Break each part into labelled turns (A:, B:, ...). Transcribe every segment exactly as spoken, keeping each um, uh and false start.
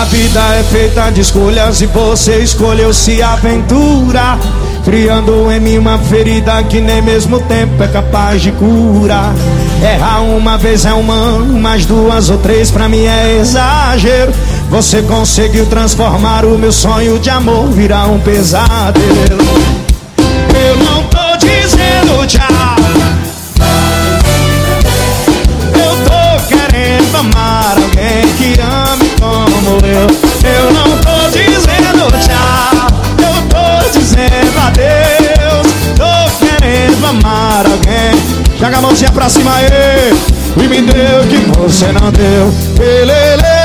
A: A vida é feita de escolhas e você escolheu se aventurar, criando em mim uma ferida que nem mesmo tempo é capaz de curar. Errar uma vez é humano, mas duas ou três pra mim é exagero. Você conseguiu transformar o meu sonho de amor virar um pesadelo. Eu não tô dizendo tchau, eu tô querendo amar alguém que ame como eu. Eu não tô dizendo tchau, eu tô dizendo adeus. Tô querendo amar alguém. Joga a mãozinha pra cima aí e me deu o que você não deu. Lê, lê,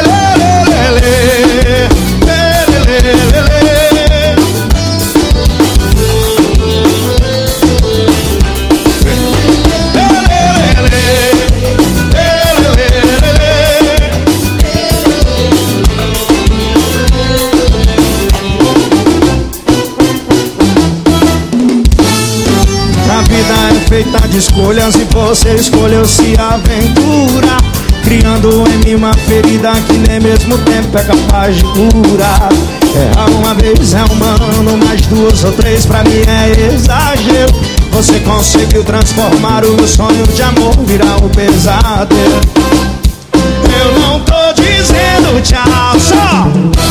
A: feita de escolhas e você escolheu se aventurar, criando em mim uma ferida que nem mesmo tempo é capaz de curar. Errar uma vez é humano, mas duas ou três pra mim é exagero. Você conseguiu transformar o meu sonho de amor virar um pesadelo. Eu não tô dizendo tchau só,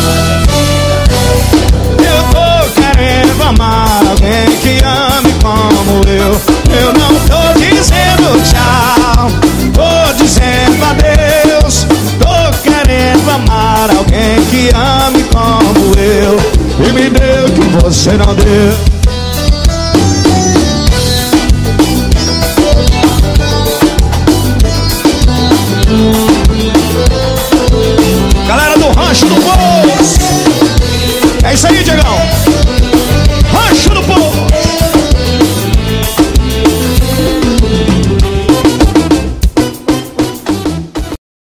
A: eu tô querendo amar alguém que ame como eu. Eu não tô dizendo tchau, tô dizendo adeus. Tô querendo amar alguém que ame como eu e me deu o que você não deu. Galera do Rancho do Boi,